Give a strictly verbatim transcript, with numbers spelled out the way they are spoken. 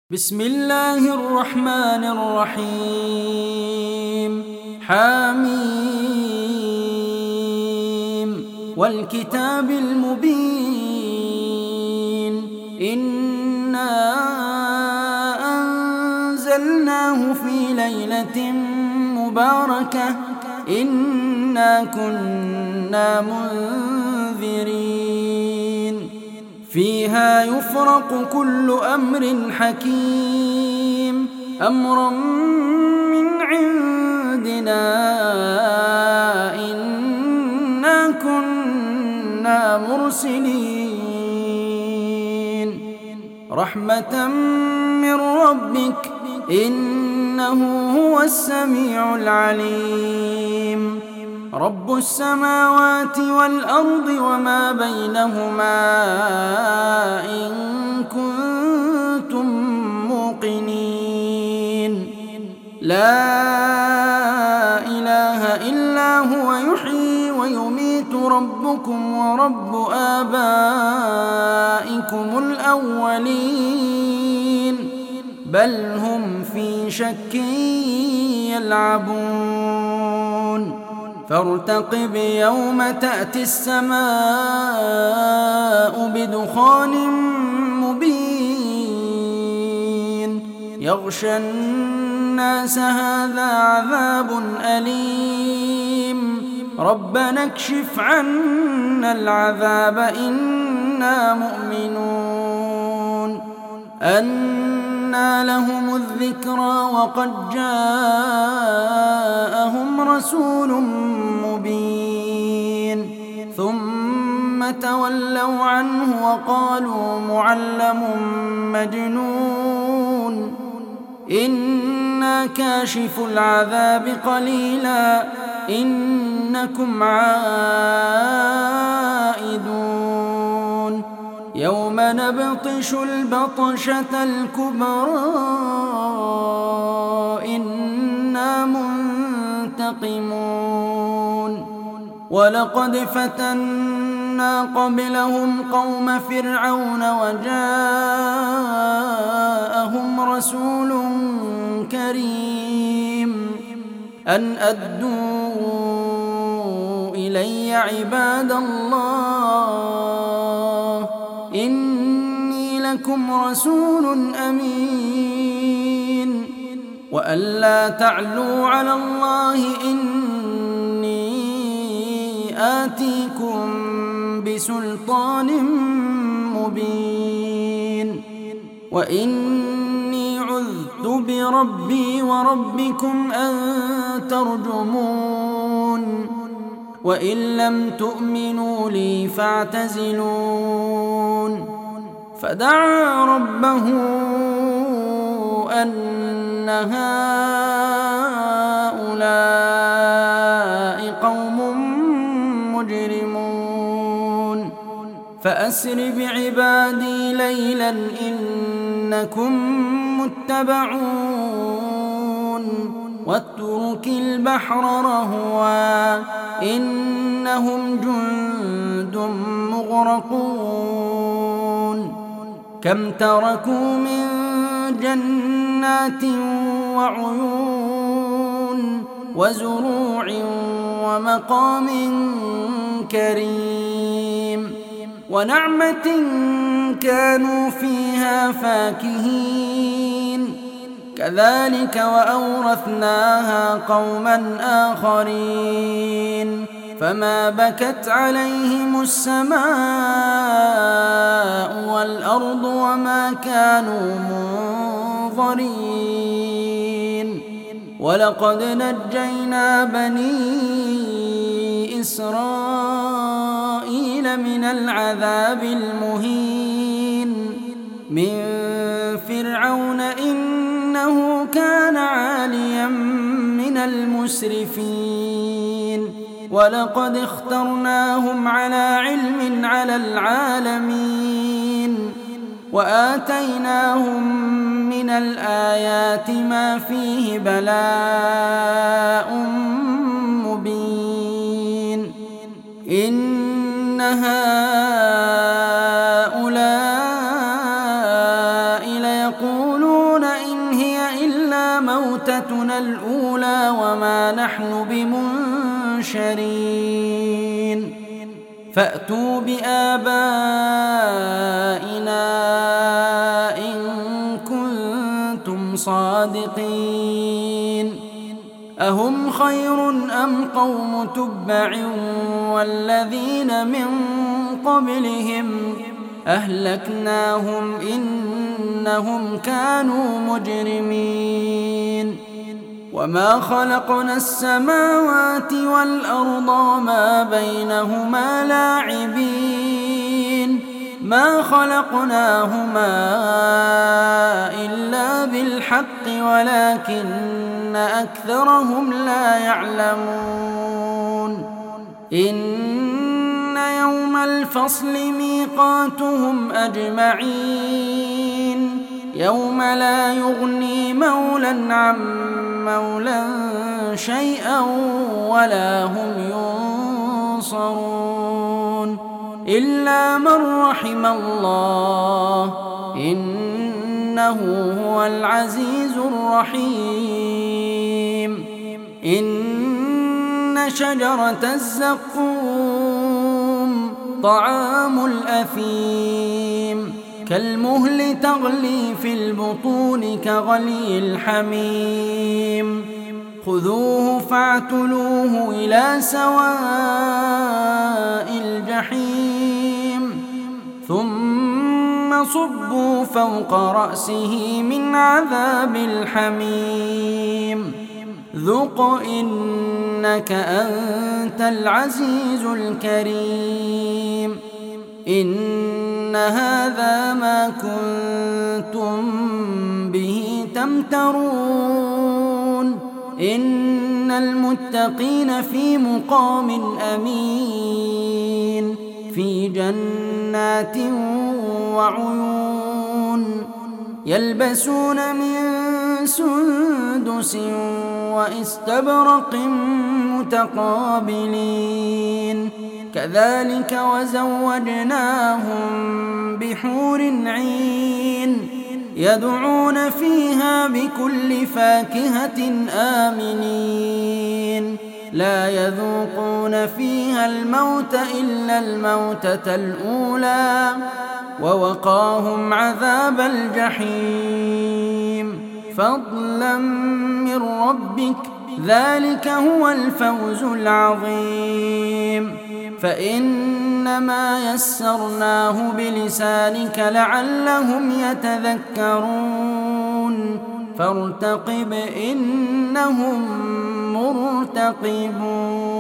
بسم الله الرحمن الرحيم حميم والكتاب المبين إنا أنزلناه في ليلة مباركة إنا كنا منذرين فيها يفرق كل أمر حكيم أمرا من عندنا إنا كنا مرسلين رحمة من ربك إنه هو السميع العليم رب السماوات والأرض وما بينهما إن كنتم موقنين لا إله إلا هو يحيي ويميت ربكم ورب آبائكم الأولين بل هم في شك يلعبون فارتقب يوم تأتي السماء بدخان مبين يغشى الناس هذا عذاب أليم ربنا اكشف عنا العذاب إنا مؤمنون أنى لهم الذكرى وقد جاءهم رسول مبين ثم تولوا عنه وقالوا معلم مجنون إنا كاشف العذاب قليلا إنكم عائدون يوم نبطش البطشة الكبرى إنا منتقمون ولقد فتنا قبلهم قوم فرعون وجاءهم رسول كريم أن أدوا إلي عباد الله إني لكم رسول أمين وأن لا تعلوا على الله إني آتيكم بسلطان مبين وإني عذت بربي وربكم أن ترجمون وإن لم تؤمنوا لي فاعتزلون فدعا ربه أن هؤلاء قوم مجرمون فأسر بعبادي ليلا إنكم متبعون واترك البحر رهوا إنهم جند مغرقون كم تركوا من جنات وعيون وزروع ومقام كريم ونعمة كانوا فيها فاكهين كذلك وأورثناها قوما آخرين فما بكت عليهم السماء والأرض وما كانوا منظرين ولقد نجينا بني إسرائيل من العذاب المهين من فرعون إنه كان عاليا من المسرفين ولقد اخترناهم على علم على العالمين وآتيناهم من الآيات ما فيه بلاء مبين إن هؤلاء ليقولون موتتنا الأولى وما نحن بمنشرين فأتوا بآبائنا إن كنتم صادقين أهم خير أم قوم تبع والذين من قبلهم أهلكناهم إنهم كانوا مجرمين وما خلقنا السماوات والأرض وما بينهما لاعبين ما خلقناهما إلا بالحق ولكن أكثرهم لا يعلمون إن يوم الفصل ميقاتهم أجمعين يوم لا يغني مولى عن مولى شيئا ولا هم ينصرون إلا من رحم الله إنه هو العزيز الرحيم إن شجرة الزقوم طعام الأثيم كالمهل تغلي في البطون كغلي الحميم خذوه فاعتلوه إلى سواء الجحيم ثم صبوا فوق رأسه من عذاب الحميم ذق إنك أنت العزيز الكريم إن هذا ما كنتم به تمترون إن المتقين في مقام أمين في جنات وعيون يلبسون من سندس واستبرق متقابلين كذلك وزوجناهم بحور عين يدعون فيها بكل فاكهة آمنين لا يذوقون فيها الموت إلا الموتة الأولى ووقاهم عذاب الجحيم فضلا من ربك ذلك هو الفوز العظيم فإنما يسرناه بلسانك لعلهم يتذكرون فارتقب إنهم مرتقبون